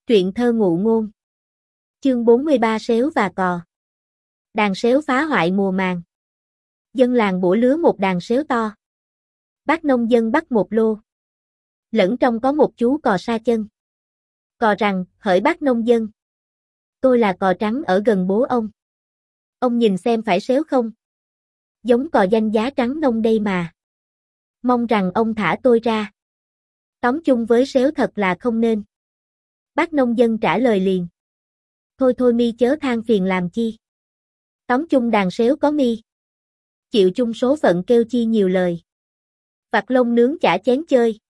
Truyện thơ ngụ ngôn. Chương 43 Sếu và cò. Đàn sếu phá hoại mùa màng. Dân làng bủa lứa một đàn sếu to. Bác nông dân bắt một lô. Lẫn trong có một chú cò sa chân. Cò rằng, hỡi bác nông dân. Tôi là cò trắng ở gần bố ông. Ông nhìn xem phải sếu không? Giống cò danh giá trắng nông đây mà. Mong rằng ông thả tôi ra. Tóm chung với sếu thật là không nên. Bác nông dân trả lời liền. Thôi thôi mi chớ than phiền làm chi. Tóm chung đàn sếu có mi. Chịu chung số phận kêu chi nhiều lời. Vặt lông nướng chả chén chơi.